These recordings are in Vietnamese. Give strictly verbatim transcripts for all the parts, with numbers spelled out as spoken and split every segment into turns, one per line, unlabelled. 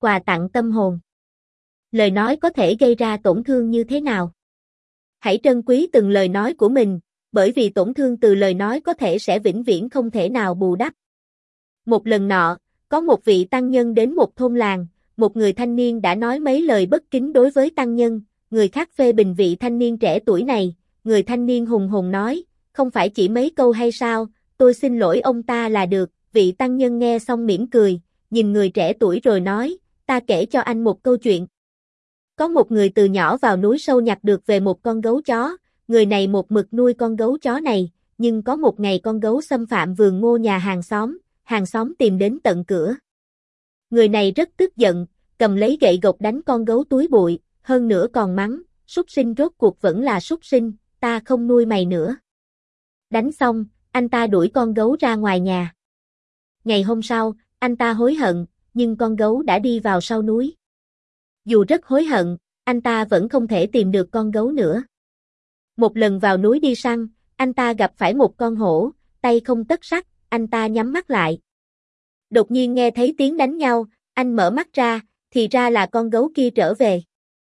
quà tặng tâm hồn. Lời nói có thể gây ra tổn thương như thế nào? Hãy trân quý từng lời nói của mình, bởi vì tổn thương từ lời nói có thể sẽ vĩnh viễn không thể nào bù đắp. Một lần nọ, có một vị tăng nhân đến một thôn làng, một người thanh niên đã nói mấy lời bất kính đối với tăng nhân, người khác phê bình vị thanh niên trẻ tuổi này, người thanh niên hùng hùng nói, không phải chỉ mấy câu hay sao, tôi xin lỗi ông ta là được, vị tăng nhân nghe xong mỉm cười, nhìn người trẻ tuổi rồi nói, ta kể cho anh một câu chuyện. Có một người từ nhỏ vào núi sâu nhặt được về một con gấu chó, người này một mực nuôi con gấu chó này, nhưng có một ngày con gấu xâm phạm vườn ngô nhà hàng xóm, hàng xóm tìm đến tận cửa. Người này rất tức giận, cầm lấy gậy gộc đánh con gấu túi bụi, hơn nữa còn mắng, súc sinh rốt cuộc vẫn là súc sinh, ta không nuôi mày nữa. Đánh xong, anh ta đuổi con gấu ra ngoài nhà. Ngày hôm sau, anh ta hối hận, nhưng con gấu đã đi vào sau núi. Dù rất hối hận, anh ta vẫn không thể tìm được con gấu nữa. Một lần vào núi đi săn, anh ta gặp phải một con hổ, tay không tất sắt, anh ta nhắm mắt lại. Đột nhiên nghe thấy tiếng đánh nhau, anh mở mắt ra, thì ra là con gấu kia trở về.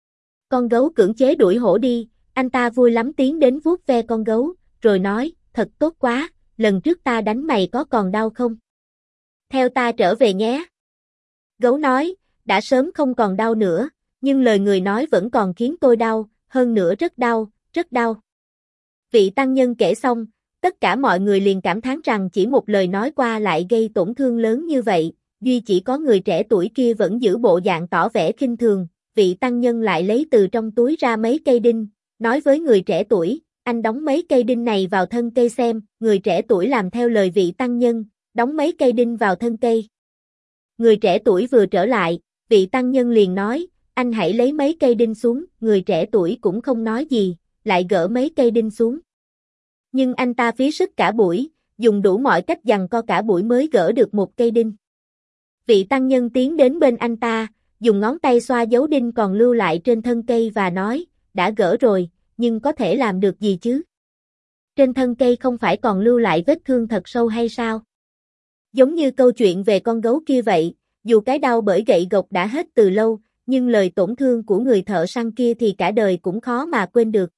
Con gấu cưỡng chế đuổi hổ đi, anh ta vui lắm tiến đến vuốt ve con gấu, rồi nói, thật tốt quá, lần trước ta đánh mày có còn đau không? Theo ta trở về nhé. Gấu nói, đã sớm không còn đau nữa, nhưng lời người nói vẫn còn khiến tôi đau, hơn nữa rất đau, rất đau. Vị tăng nhân kể xong, tất cả mọi người liền cảm thán rằng chỉ một lời nói qua lại gây tổn thương lớn như vậy, duy chỉ có người trẻ tuổi kia vẫn giữ bộ dạng tỏ vẻ khinh thường, vị tăng nhân lại lấy từ trong túi ra mấy cây đinh, nói với người trẻ tuổi, anh đóng mấy cây đinh này vào thân cây xem, người trẻ tuổi làm theo lời vị tăng nhân, đóng mấy cây đinh vào thân cây. Người trẻ tuổi vừa trở lại, vị tăng nhân liền nói, anh hãy lấy mấy cây đinh xuống, người trẻ tuổi cũng không nói gì, lại gỡ mấy cây đinh xuống. Nhưng anh ta phí sức cả buổi, dùng đủ mọi cách giằng co cả buổi mới gỡ được một cây đinh. Vị tăng nhân tiến đến bên anh ta, dùng ngón tay xoa dấu đinh còn lưu lại trên thân cây và nói, đã gỡ rồi, nhưng có thể làm được gì chứ? Trên thân cây không phải còn lưu lại vết thương thật sâu hay sao? Giống như câu chuyện về con gấu kia vậy, dù cái đau bởi gậy gộc đã hết từ lâu, nhưng lời tổn thương của người thợ săn kia thì cả đời cũng khó mà quên được.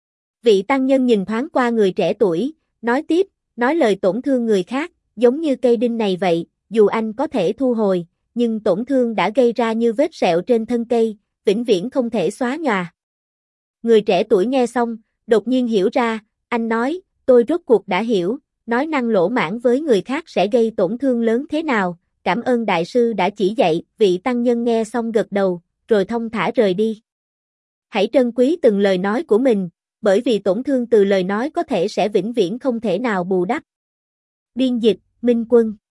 Vị tăng nhân nhìn thoáng qua người trẻ tuổi, nói tiếp, nói lời tổn thương người khác, giống như cây đinh này vậy, dù anh có thể thu hồi, nhưng tổn thương đã gây ra như vết sẹo trên thân cây, vĩnh viễn không thể xóa nhòa. Người trẻ tuổi nghe xong, đột nhiên hiểu ra, anh nói, tôi rốt cuộc đã hiểu, nói năng lỗ mãng với người khác sẽ gây tổn thương lớn thế nào, cảm ơn đại sư đã chỉ dạy, vị tăng nhân nghe xong gật đầu, rồi thong thả rời đi. Hãy trân quý từng lời nói của mình, bởi vì tổn thương từ lời nói có thể sẽ vĩnh viễn không thể nào bù đắp. Biên dịch, Minh Quân.